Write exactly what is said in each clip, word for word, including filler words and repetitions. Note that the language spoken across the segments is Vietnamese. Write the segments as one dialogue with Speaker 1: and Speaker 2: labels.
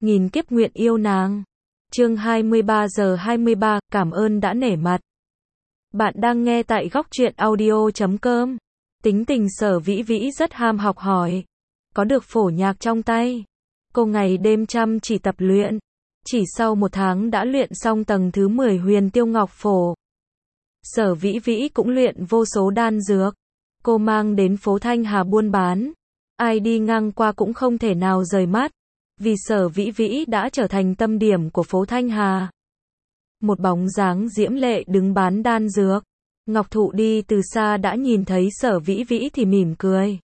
Speaker 1: nghìn kiếp nguyện yêu nàng. Chương hai mươi ba giờ hai mươi ba, cảm ơn đã nể mặt. Bạn đang nghe tại góc truyện audio chấm com. Tính tình Sở Vĩ Vĩ rất ham học hỏi. Có được phổ nhạc trong tay, cô ngày đêm chăm chỉ tập luyện. Chỉ sau một tháng đã luyện xong tầng thứ mười huyền tiêu ngọc phổ. Sở Vĩ Vĩ cũng luyện vô số đan dược. Cô mang đến phố Thanh Hà buôn bán. Ai đi ngang qua cũng không thể nào rời mắt. Vì Sở Vĩ Vĩ đã trở thành tâm điểm của phố Thanh Hà. Một bóng dáng diễm lệ đứng bán đan dược. Ngọc Thụ đi từ xa đã nhìn thấy Sở Vĩ Vĩ thì mỉm cười.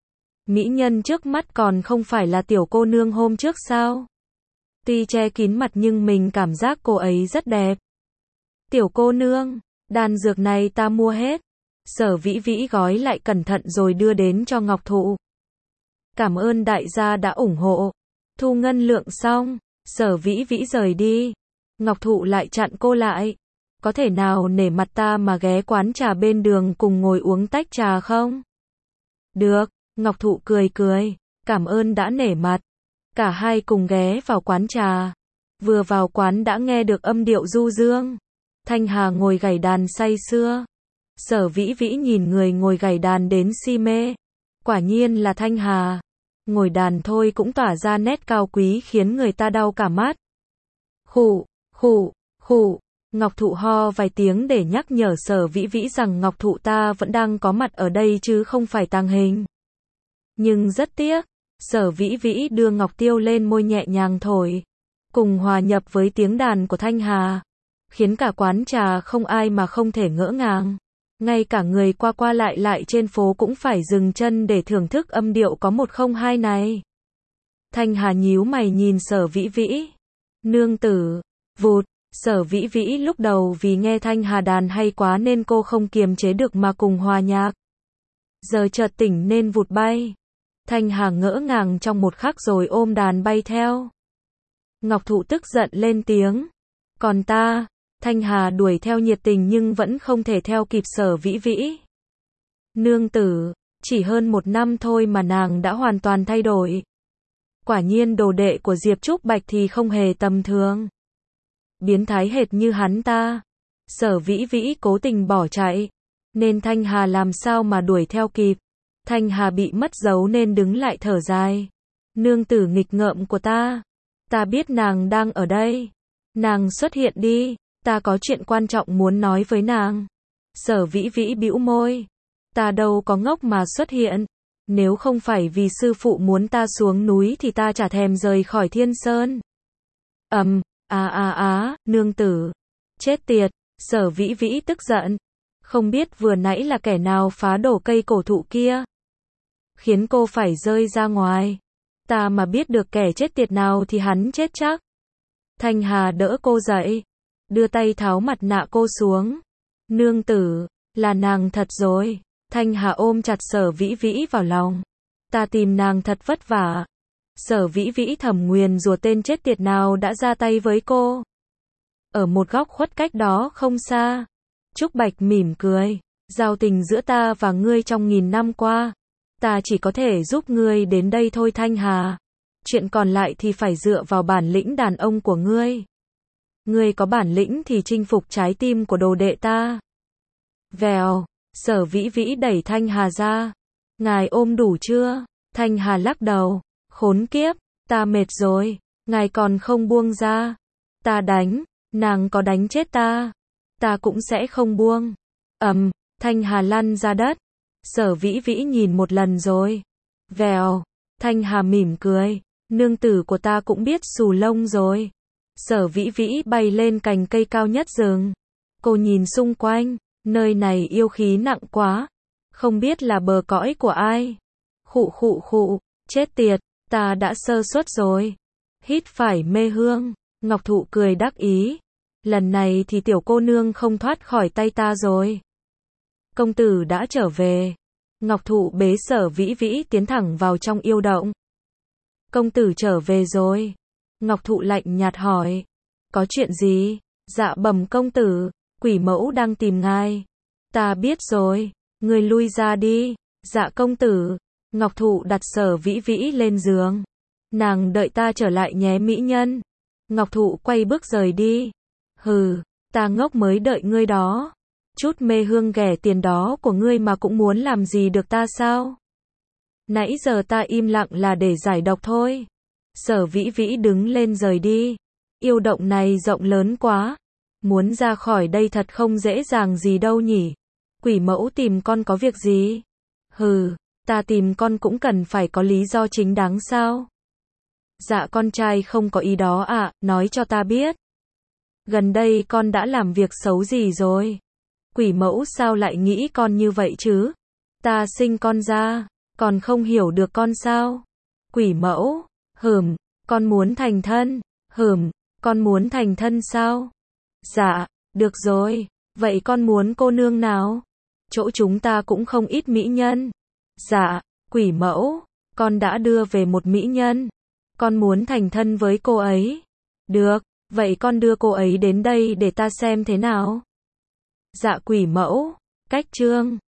Speaker 1: Mỹ nhân trước mắt còn không phải là tiểu cô nương hôm trước sao? Tuy che kín mặt nhưng mình cảm giác cô ấy rất đẹp. Tiểu cô nương, đan dược này ta mua hết. Sở Vĩ Vĩ gói lại cẩn thận rồi đưa đến cho Ngọc Thụ. Cảm ơn đại gia đã ủng hộ. Thu ngân lượng xong, Sở Vĩ Vĩ rời đi. Ngọc Thụ lại chặn cô lại. Có thể nào nể mặt ta mà ghé quán trà bên đường cùng ngồi uống tách trà không? Được, Ngọc Thụ cười cười. Cảm ơn đã nể mặt. Cả hai cùng ghé vào quán trà. Vừa vào quán đã nghe được âm điệu du dương. Thanh Hà ngồi gảy đàn say sưa. Sở Vĩ Vĩ nhìn người ngồi gảy đàn đến si mê. Quả nhiên là Thanh Hà. Ngồi đàn thôi cũng tỏa ra nét cao quý khiến người ta đau cả mắt. Khụ, khụ, khụ. Ngọc Thụ ho vài tiếng để nhắc nhở Sở Vĩ Vĩ rằng Ngọc Thụ ta vẫn đang có mặt ở đây chứ không phải tàng hình. Nhưng rất tiếc, Sở Vĩ Vĩ đưa ngọc tiêu lên môi nhẹ nhàng thổi, cùng hòa nhập với tiếng đàn của Thanh Hà, khiến cả quán trà không ai mà không thể ngỡ ngàng. Ngay cả người qua qua lại lại trên phố cũng phải dừng chân để thưởng thức âm điệu có một không hai này. Thanh Hà nhíu mày nhìn Sở Vĩ Vĩ. Nương tử, vụt, Sở Vĩ Vĩ lúc đầu vì nghe Thanh Hà đàn hay quá nên cô không kiềm chế được mà cùng hòa nhạc. Giờ chợt tỉnh nên vụt bay. Thanh Hà ngỡ ngàng trong một khắc rồi ôm đàn bay theo. Ngọc Thụ tức giận lên tiếng. Còn ta, Thanh Hà đuổi theo nhiệt tình nhưng vẫn không thể theo kịp Sở Vĩ Vĩ. Nương tử, chỉ hơn một năm thôi mà nàng đã hoàn toàn thay đổi. Quả nhiên đồ đệ của Diệp Trúc Bạch thì không hề tầm thường. Biến thái hệt như hắn ta. Sở Vĩ Vĩ cố tình bỏ chạy, nên Thanh Hà làm sao mà đuổi theo kịp. Thanh Hà bị mất dấu nên đứng lại thở dài. Nương tử nghịch ngợm của ta. Ta biết nàng đang ở đây. Nàng xuất hiện đi. Ta có chuyện quan trọng muốn nói với nàng. Sở Vĩ Vĩ bĩu môi. Ta đâu có ngốc mà xuất hiện. Nếu không phải vì sư phụ muốn ta xuống núi thì ta chả thèm rời khỏi Thiên Sơn. Ầm, um, á á á, nương tử. Chết tiệt, Sở Vĩ Vĩ tức giận. Không biết vừa nãy là kẻ nào phá đổ cây cổ thụ kia, khiến cô phải rơi ra ngoài. Ta mà biết được kẻ chết tiệt nào thì hắn chết chắc. Thanh Hà đỡ cô dậy, đưa tay tháo mặt nạ cô xuống. Nương tử, là nàng thật rồi. Thanh Hà ôm chặt Sở Vĩ Vĩ vào lòng. Ta tìm nàng thật vất vả. Sở Vĩ Vĩ thầm nguyền rủa tên chết tiệt nào đã ra tay với cô. Ở một góc khuất cách đó không xa, Trúc Bạch mỉm cười. Giao tình giữa ta và ngươi trong nghìn năm qua, ta chỉ có thể giúp ngươi đến đây thôi Thanh Hà. Chuyện còn lại thì phải dựa vào bản lĩnh đàn ông của ngươi. Ngươi có bản lĩnh thì chinh phục trái tim của đồ đệ ta. Vèo, Sở Vĩ Vĩ đẩy Thanh Hà ra. Ngài ôm đủ chưa? Thanh Hà lắc đầu. Khốn kiếp, ta mệt rồi. Ngài còn không buông ra. Ta đánh, nàng có đánh chết ta, ta cũng sẽ không buông. Ầm, um, Thanh Hà lăn ra đất. Sở Vĩ Vĩ nhìn một lần rồi. Vèo, Thanh Hà mỉm cười. Nương tử của ta cũng biết xù lông rồi. Sở Vĩ Vĩ bay lên cành cây cao nhất rừng. Cô nhìn xung quanh, nơi này yêu khí nặng quá. Không biết là bờ cõi của ai. Khụ khụ khụ, chết tiệt, ta đã sơ suất rồi. Hít phải mê hương. Ngọc Thụ cười đắc ý. Lần này thì tiểu cô nương không thoát khỏi tay ta rồi. Công tử đã trở về. Ngọc Thụ bế Sở Vĩ Vĩ tiến thẳng vào trong yêu động. Công tử trở về rồi. Ngọc Thụ lạnh nhạt hỏi. Có chuyện gì? Dạ bẩm công tử, quỷ mẫu đang tìm ngài. Ta biết rồi, ngươi lui ra đi. Dạ công tử. Ngọc Thụ đặt Sở Vĩ Vĩ lên giường. Nàng đợi ta trở lại nhé mỹ nhân. Ngọc Thụ quay bước rời đi. Hừ, ta ngốc mới đợi ngươi đó. Chút mê hương ghẻ tiền đó của ngươi mà cũng muốn làm gì được ta sao? Nãy giờ ta im lặng là để giải độc thôi. Sở Vĩ Vĩ đứng lên rời đi. Yêu động này rộng lớn quá. Muốn ra khỏi đây thật không dễ dàng gì đâu nhỉ. Quỷ mẫu tìm con có việc gì? Hừ, ta tìm con cũng cần phải có lý do chính đáng sao? Dạ con trai không có ý đó ạ, nói cho ta biết. Gần đây con đã làm việc xấu gì rồi? Quỷ mẫu sao lại nghĩ con như vậy chứ? Ta sinh con ra, còn không hiểu được con sao? Quỷ mẫu, hừm, con muốn thành thân, hừm, con muốn thành thân sao? Dạ, được rồi, vậy con muốn cô nương nào? Chỗ chúng ta cũng không ít mỹ nhân. Dạ, quỷ mẫu, con đã đưa về một mỹ nhân. Con muốn thành thân với cô ấy. Được, vậy con đưa cô ấy đến đây để ta xem thế nào. Dạ quỷ mẫu, cách chương